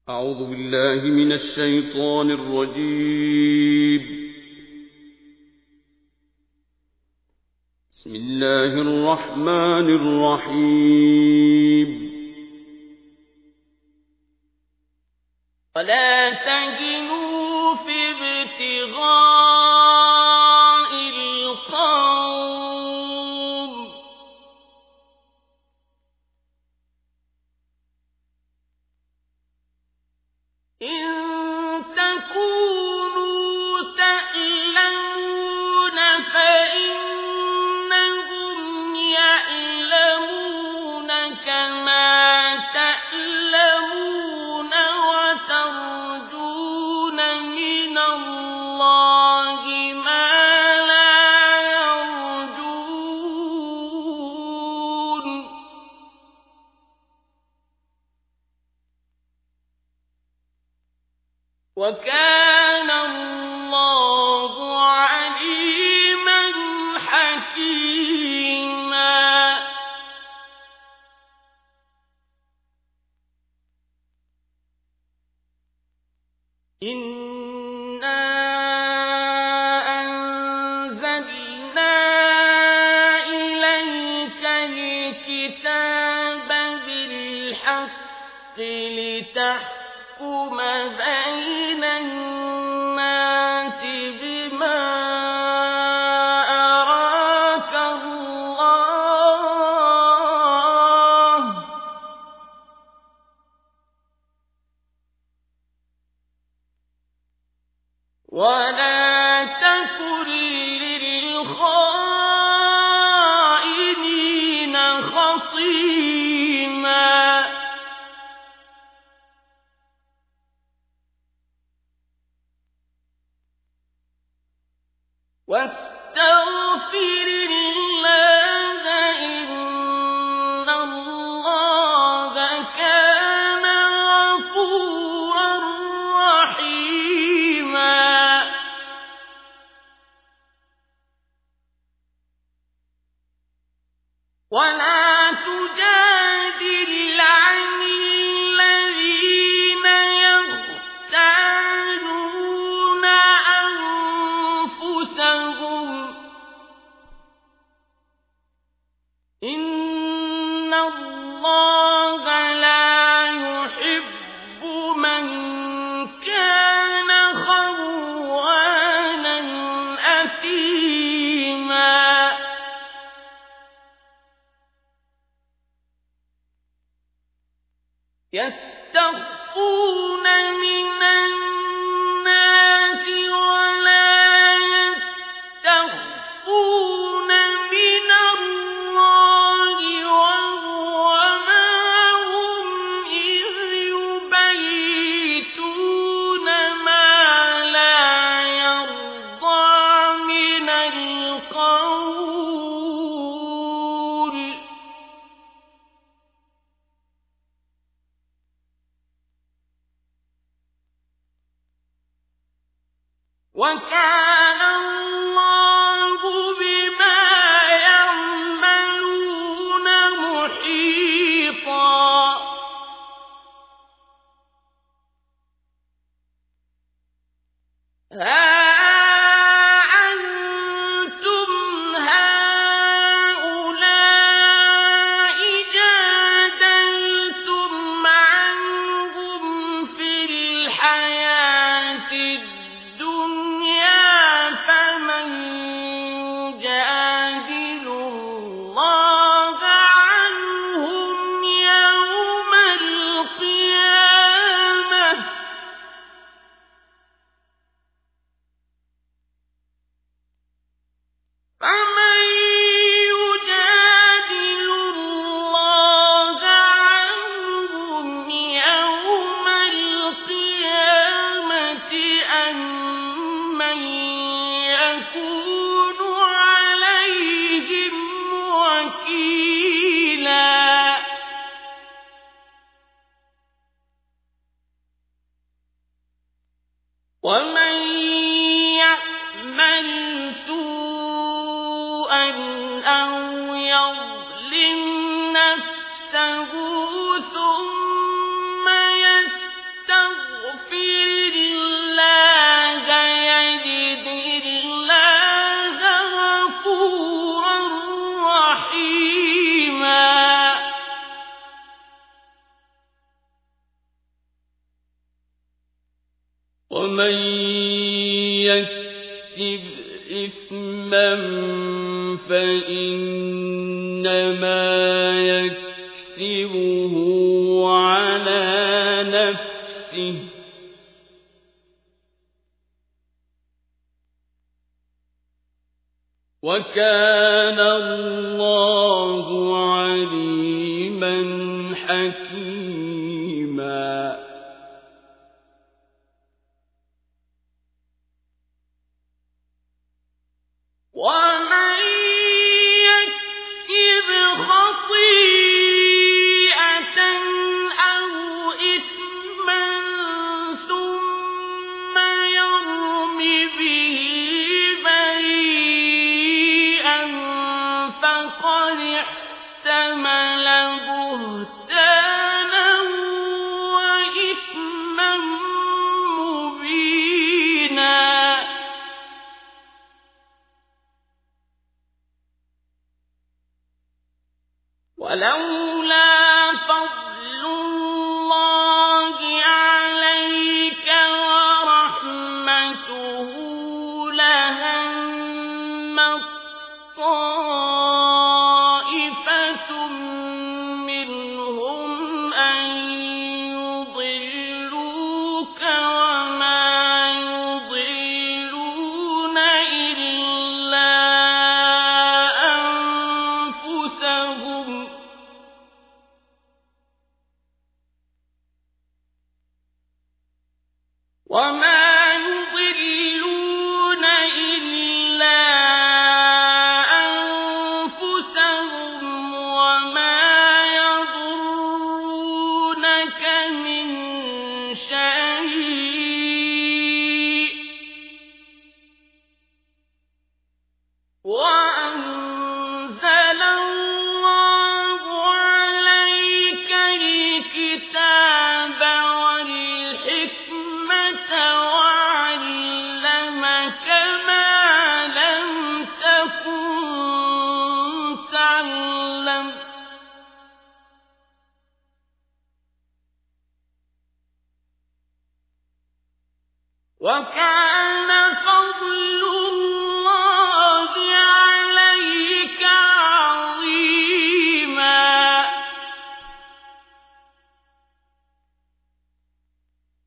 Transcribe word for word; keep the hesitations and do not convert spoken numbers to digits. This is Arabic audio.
أعوذ بالله من الشيطان الرجيم. بسم الله الرحمن الرحيم. ولا تهنوا في ابتغاء القوم إن تكونوا تألمون فإنهم يألمون كما تألمون وترجون من الله ما لا يرجون وكان الله عليما حكيما. إنا أنزلنا إليك الكتاب بالحق لتحكم بين الناس بما أراك الله ولا تكن للخائنين خصيما. واستغفر الله إن الله كان غفورا رحيما. ولا تجادل عن الذين يختانون أنفسهم إن الله لا يحب من كان خوانا أثيما. يستخفون من الناس ولا يستخفون من الله وهو معهم إذ يبيتون ما لا يرضى من القول وكان الله بما يعملون محيطا. ها أنتم هؤلاء جادلتم عنهم في الحياة الدنيا ومن يكسب إثما فإنما يكسبه على نفسه وكان الله عليما حكيما ومن يكسب خطيئة أو إثما ثم يرم به بريئا فقد احتمل بهتانا وإثما مبينا ولولا فضل الله عليك ورحمته لهمت طائفة منهم أن يضلوك وما يضلون إلا أنفسهم وما يضلون إلا أنفسهم وما يضرونك من شيء وأنزل الله عليك الكتاب والحكمة وعلمك ما لم تكن تعلم وكان فضل